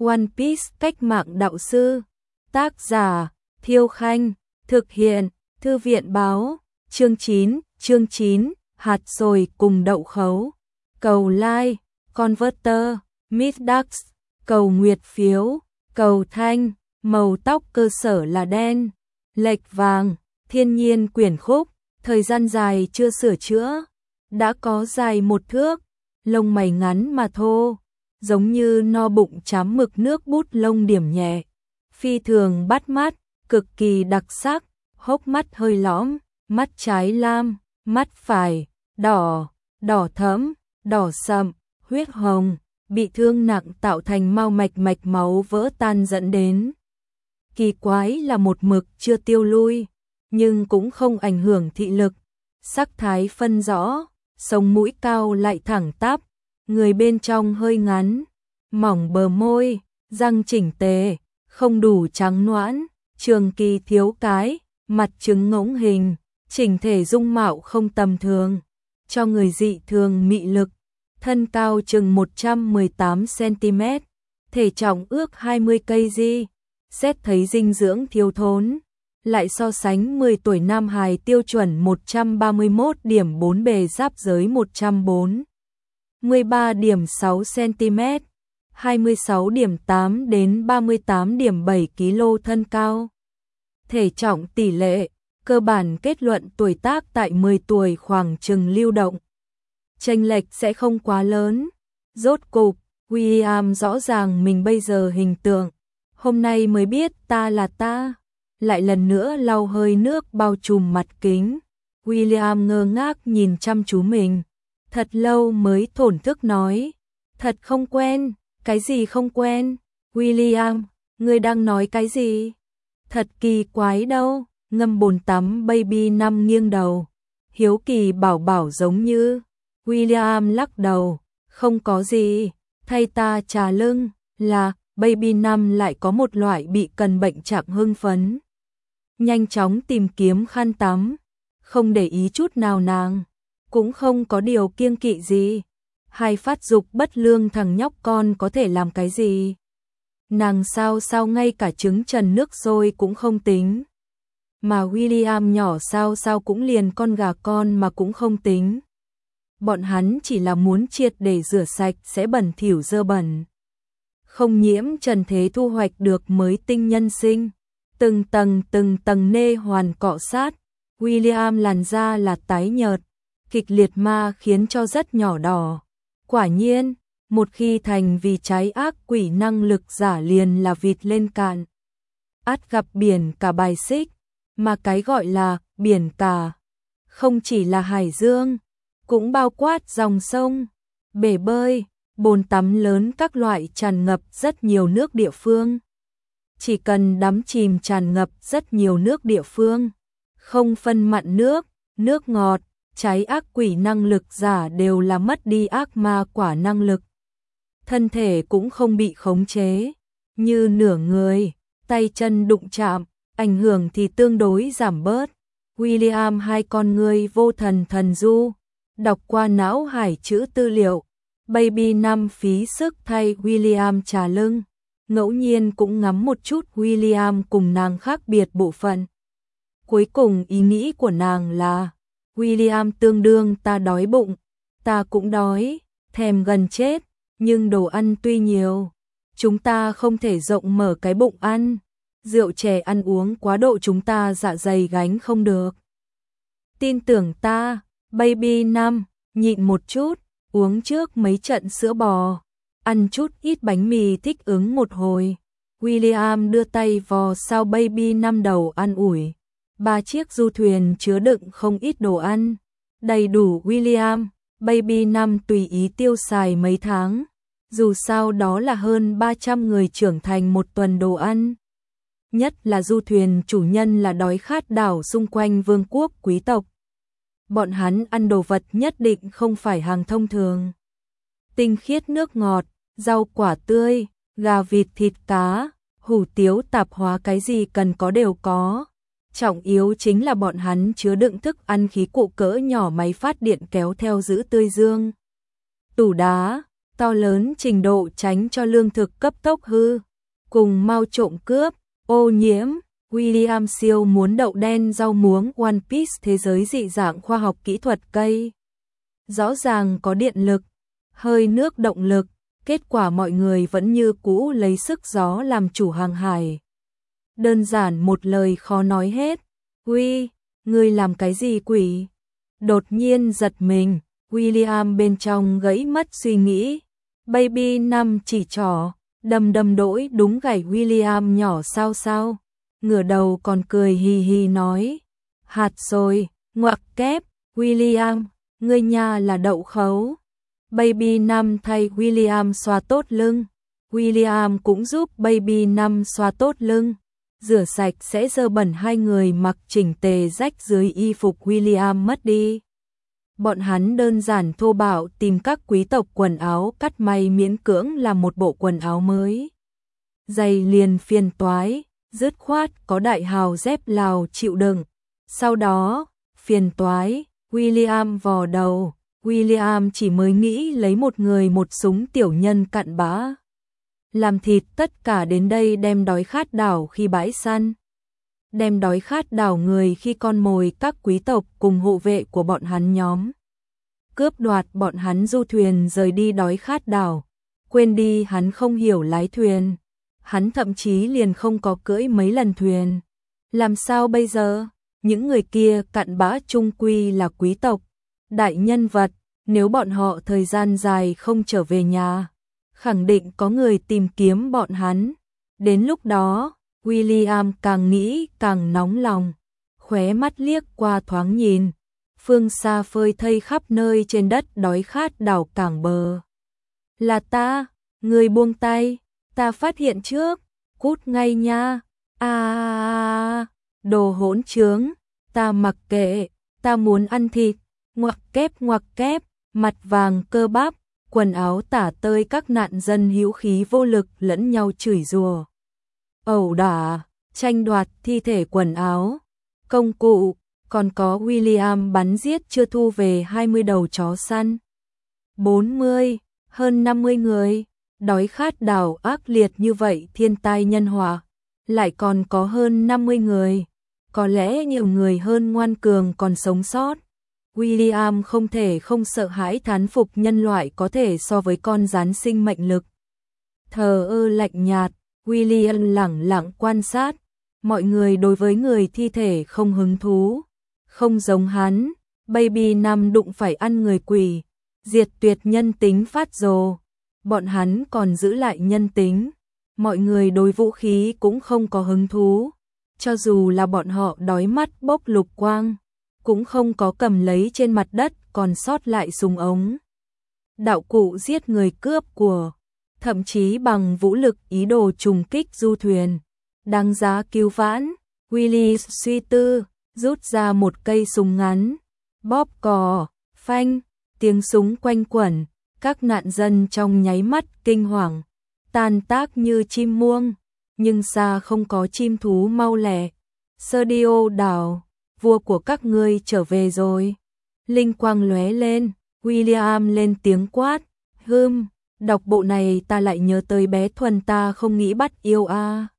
One Piece cách mạng đạo sư. Tác giả Thiêu Khanh. Thực hiện Thư viện Báo. Chương 9, hạt dồi cùng đậu khấu. Cầu like, converter, Middax, cầu nguyệt phiếu, cầu thanh, màu tóc cơ sở là đen, lệch vàng, thiên nhiên quyển khúc, thời gian dài chưa sửa chữa, đã có dài 1 thước, lông mày ngắn mà thô, giống như no bụng chám mực nước bút lông điểm nhẹ, phi thường bắt mắt, cực kỳ đặc sắc, hốc mắt hơi lõm, mắt trái lam, mắt phải đỏ, đỏ thẫm, đỏ sậm, huyết hồng, bị thương nặng tạo thành mau mạch máu vỡ tan dẫn đến. Kỳ quái là một mực chưa tiêu lui, nhưng cũng không ảnh hưởng thị lực, sắc thái phân rõ, sống mũi cao lại thẳng tắp, người bên trong hơi ngắn, mỏng bờ môi, răng chỉnh tề, không đủ trắng nõn, trường kỳ thiếu cái, mặt trứng ngỗng hình, chỉnh thể dung mạo không tầm thường, cho người dị thường mị lực, thân cao chừng 118 cm, thể trọng ước 20 kg, xét thấy dinh dưỡng thiếu thốn, lại so sánh 10 tuổi nam hài tiêu chuẩn 131 điểm 4 bề giáp giới 104, 13 điểm 6 cm, 26 điểm 8 đến 38 điểm 7 kg thân cao. Thể trọng tỷ lệ, cơ bản kết luận tuổi tác tại 10 tuổi khoảng chừng lưu động. Chênh lệch sẽ không quá lớn. Rốt cục, William rõ ràng mình bây giờ hình tượng. Hôm nay mới biết ta là ta. Lại lần nữa lau hơi nước bao trùm mặt kính. William ngơ ngác nhìn chăm chú mình. Thật lâu mới thổn thức nói. Thật không quen. Cái gì không quen? William, ngươi đang nói cái gì? Thật kỳ quái đâu. Ngâm bồn tắm Baby Năm nghiêng đầu. Hiếu kỳ bảo giống như. William lắc đầu. Không có gì. Thay ta trà lưng. Là Baby Năm lại có một loại bị cần bệnh trạng hưng phấn. Nhanh chóng tìm kiếm khăn tắm. Không để ý chút nào nàng. Cũng không có điều kiêng kỵ gì. Hai phát dục bất lương thằng nhóc con có thể làm cái gì? Nàng sao ngay cả trứng trần nước sôi cũng không tính. Mà William nhỏ sao cũng liền con gà con mà cũng không tính. Bọn hắn chỉ là muốn triệt để rửa sạch sẽ bẩn thỉu dơ bẩn. Không nhiễm trần thế thu hoạch được mới tinh nhân sinh. Từng tầng nê hoàn cọ sát. William làn da là tái nhợt, kịch liệt ma khiến cho rất nhỏ đỏ. Quả nhiên, một khi thành vì trái ác quỷ năng lực giả liền là vịt lên cạn. Át gặp biển cả bài xích, mà cái gọi là biển cả, không chỉ là hải dương, cũng bao quát dòng sông, bể bơi, bồn tắm lớn các loại tràn ngập rất nhiều nước địa phương. Chỉ cần đắm chìm tràn ngập rất nhiều nước địa phương, không phân mặn nước, nước ngọt, trái ác quỷ năng lực giả đều là mất đi ác ma quả năng lực. Thân thể cũng không bị khống chế, như nửa người, tay chân đụng chạm, ảnh hưởng thì tương đối giảm bớt. William hai con ngươi vô thần du, đọc qua não hải chữ tư liệu. Baby Năm phí sức thay William trà lưng, ngẫu nhiên cũng ngắm một chút William cùng nàng khác biệt bộ phận. Cuối cùng ý nghĩ của nàng là, William tương đương ta đói bụng, ta cũng đói, thèm gần chết, nhưng đồ ăn tuy nhiều, chúng ta không thể rộng mở cái bụng ăn, rượu chè ăn uống quá độ chúng ta dạ dày gánh không được. Tin tưởng ta, Baby Năm, nhịn một chút, uống trước mấy trận sữa bò, ăn chút ít bánh mì thích ứng một hồi. William đưa tay vò sau Baby Năm đầu an ủi. 3 chiếc du thuyền chứa đựng không ít đồ ăn, đầy đủ William, Baby Năm tùy ý tiêu xài mấy tháng. Dù sao đó là hơn 300 người trưởng thành một tuần đồ ăn. Nhất là du thuyền chủ nhân là đói khát đảo xung quanh vương quốc quý tộc. Bọn hắn ăn đồ vật nhất định không phải hàng thông thường. Tinh khiết nước ngọt, rau quả tươi, gà vịt thịt cá, hủ tiếu tạp hóa cái gì cần có đều có. Trọng yếu chính là bọn hắn chứa đựng thức ăn khí cụ cỡ nhỏ máy phát điện kéo theo giữ tươi dương. Tủ đá, to lớn trình độ tránh cho lương thực cấp tốc hư, cùng mau trộm cướp, ô nhiễm. William siêu muốn đậu đen rau muống One Piece thế giới dị dạng khoa học kỹ thuật cây. Rõ ràng có điện lực, hơi nước động lực, kết quả mọi người vẫn như cũ lấy sức gió làm chủ hàng hải. Đơn giản một lời khó nói hết. Uy, ngươi làm cái gì quỷ? Đột nhiên giật mình, William bên trong gãy mất suy nghĩ. Baby Năm chỉ trỏ, đầm đầm đỗi đúng gảy William nhỏ sao. Ngửa đầu còn cười hì hì nói. Hạt rồi, ngoặc kép, William, ngươi nhà là đậu khấu. Baby Năm thay William xoa tốt lưng. William cũng giúp Baby Năm xoa tốt lưng. Rửa sạch sẽ dơ bẩn hai người mặc chỉnh tề rách dưới y phục William mất đi. Bọn hắn đơn giản thô bạo tìm các quý tộc quần áo cắt may miễn cưỡng làm một bộ quần áo mới. Giày liền phiền toái, dứt khoát có đại hào dép Lào chịu đựng. Sau đó, phiền toái, William vò đầu. William chỉ mới nghĩ lấy một người một súng tiểu nhân cặn bã. Làm thịt tất cả đến đây đem đói khát đảo khi bãi săn. Đem đói khát đảo người khi con mồi các quý tộc cùng hộ vệ của bọn hắn nhóm. Cướp đoạt bọn hắn du thuyền rời đi đói khát đảo. Quên đi hắn không hiểu lái thuyền. Hắn thậm chí liền không có cưỡi mấy lần thuyền. Làm sao bây giờ? Những người kia cặn bã chung quy là quý tộc. Đại nhân vật, nếu bọn họ thời gian dài không trở về nhà, khẳng định có người tìm kiếm bọn hắn. Đến lúc đó, William càng nghĩ càng nóng lòng, khóe mắt liếc qua thoáng nhìn, phương xa phơi thây khắp nơi trên đất đói khát đảo cảng bờ. Là ta, người buông tay, ta phát hiện trước, cút ngay nha. Đồ hỗn trướng, ta mặc kệ, ta muốn ăn thịt. Ngoặc kép, mặt vàng cơ bắp, quần áo tả tơi các nạn dân hữu khí vô lực lẫn nhau chửi rủa, ẩu đả, tranh đoạt thi thể quần áo, công cụ, còn có William bắn giết chưa thu về 20 đầu chó săn. 40, hơn 50 người, đói khát đảo ác liệt như vậy thiên tai nhân họa, lại còn có hơn 50 người, có lẽ nhiều người hơn ngoan cường còn sống sót. William không thể không sợ hãi thán phục nhân loại có thể so với con rắn sinh mệnh lực. Thờ ơ lạnh nhạt, William lẳng lặng quan sát, mọi người đối với người thi thể không hứng thú, không giống hắn, Baby Năm đụng phải ăn người quỷ, diệt tuyệt nhân tính phát rồ, bọn hắn còn giữ lại nhân tính, mọi người đối vũ khí cũng không có hứng thú, cho dù là bọn họ đói mắt bốc lục quang, cũng không có cầm lấy trên mặt đất còn sót lại súng ống. Đạo cụ giết người cướp của, thậm chí bằng vũ lực ý đồ trùng kích du thuyền. Đáng giá cứu vãn, Willy suy tư, rút ra một cây súng ngắn, bóp cò, phanh, tiếng súng quanh quẩn, các nạn dân trong nháy mắt kinh hoàng, tan tác như chim muông, nhưng xa không có chim thú mau lẹ. Sergio đảo, vua của các ngươi trở về rồi. Linh quang lóe lên, William lên tiếng quát, đọc bộ này ta lại nhớ tới bé Thuần ta không nghĩ bắt yêu a.